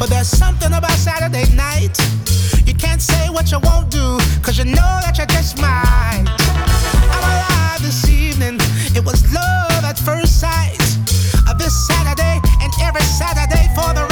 But there's something about Saturday night. You can't say what you won't do, cause you know that you just might. I'm alive this evening. It was love at first sight. This Saturday and every Saturday for the